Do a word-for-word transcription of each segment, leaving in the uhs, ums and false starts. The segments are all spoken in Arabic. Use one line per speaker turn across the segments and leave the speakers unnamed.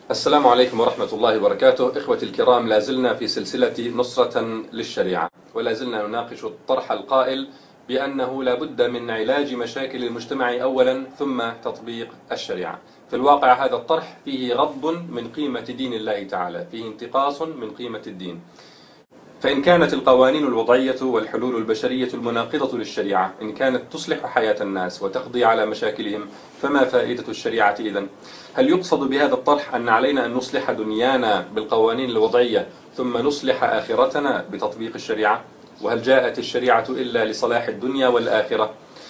السلام عليكم ورحمة الله وبركاته. إخوتي الكرام، لازلنا في سلسلة نصرة للشريعة، ولازلنا نناقش الطرح القائل بأنه لا بد من علاج مشاكل المجتمع أولا ثم تطبيق الشريعة. في الواقع هذا الطرح فيه غض من قيمة دين الله تعالى، فيه انتقاص من قيمة الدين. فإن كانت القوانين الوضعية والحلول البشرية المناقضة للشريعة إن كانت تصلح حياة الناس وتقضي على مشاكلهم، فما فائدة الشريعة إذن؟ هل يقصد بهذا الطرح أن علينا أن نصلح دنيانا بالقوانين الوضعية ثم نصلح آخرتنا بتطبيق الشريعة؟ وهل جاءت الشريعة إلا لصلاح الدنيا والآخرة؟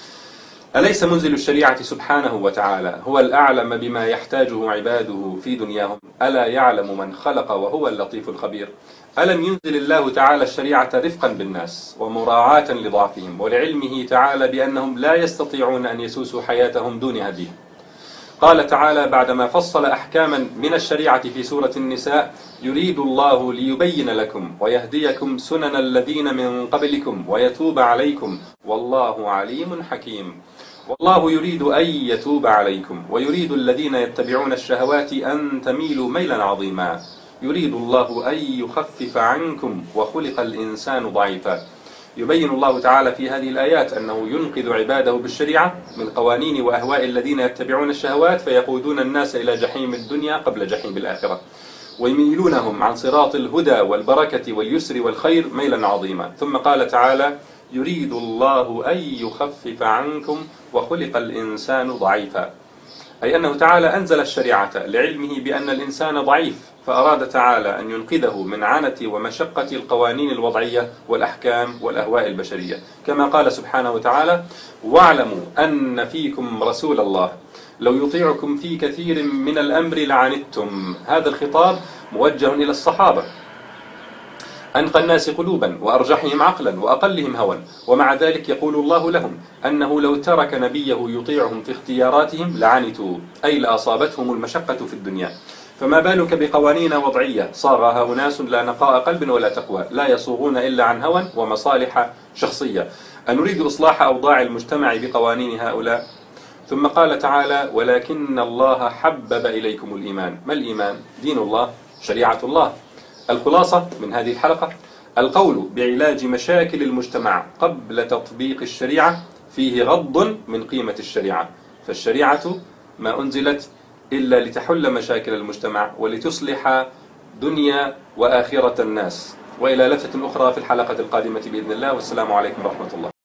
أليس منزل الشريعة سبحانه وتعالى هو الأعلم بما يحتاجه عباده في دنياهم؟ ألا يعلم من خلق وهو اللطيف الخبير؟ ألم ينزل الله تعالى الشريعة رفقا بالناس ومراعاة لضعفهم، ولعلمه تعالى بأنهم لا يستطيعون أن يسوسوا حياتهم دون هديه؟ قال تعالى بعدما فصل أحكاما من الشريعة في سورة النساء: يريد الله ليبين لكم ويهديكم سنن الذين من قبلكم ويتوب عليكم والله عليم حكيم. والله يريد أن يتوب عليكم ويريد الذين يتبعون الشهوات أن تميلوا ميلا عظيما. يريد الله أن يخفف عنكم وخلق الإنسان ضعيفا. يبين الله تعالى في هذه الآيات أنه ينقذ عباده بالشريعة من قوانين وأهواء الذين يتبعون الشهوات فيقودون الناس إلى جحيم الدنيا قبل جحيم الآخرة، ويميلونهم عن صراط الهدى والبركة واليسر والخير ميلا عظيما. ثم قال تعالى: يريد الله أن يخفف عنكم وخلق الإنسان ضعيفا، أي أنه تعالى أنزل الشريعة لعلمه بأن الإنسان ضعيف، فأراد تعالى أن ينقذه من عنة ومشقة القوانين الوضعية والأحكام والأهواء البشرية، كما قال سبحانه وتعالى: واعلموا أن فيكم رسول الله لو يطيعكم في كثير من الأمر لعنتم. هذا الخطاب موجه إلى الصحابة، أنقى الناس قلوبا وأرجحهم عقلا وأقلهم هوى، ومع ذلك يقول الله لهم أنه لو ترك نبيه يطيعهم في اختياراتهم لعنتوا، أي لأصابتهم المشقة في الدنيا. فما بالك بقوانين وضعية صاغها أناس لا نقاء قلب ولا تقوى، لا يصوغون إلا عن هوى ومصالح شخصية. أنريد إصلاح أوضاع المجتمع بقوانين هؤلاء؟ ثم قال تعالى: ولكن الله حبب إليكم الإيمان. ما الإيمان؟ دين الله، شريعة الله. الخلاصة من هذه الحلقة: القول بعلاج مشاكل المجتمع قبل تطبيق الشريعة فيه غض من قيمة الشريعة، فالشريعة ما أنزلت إلا لتحل مشاكل المجتمع ولتصلح دنيا وآخرة الناس. وإلى لفتة أخرى في الحلقة القادمة بإذن الله، والسلام عليكم ورحمة الله.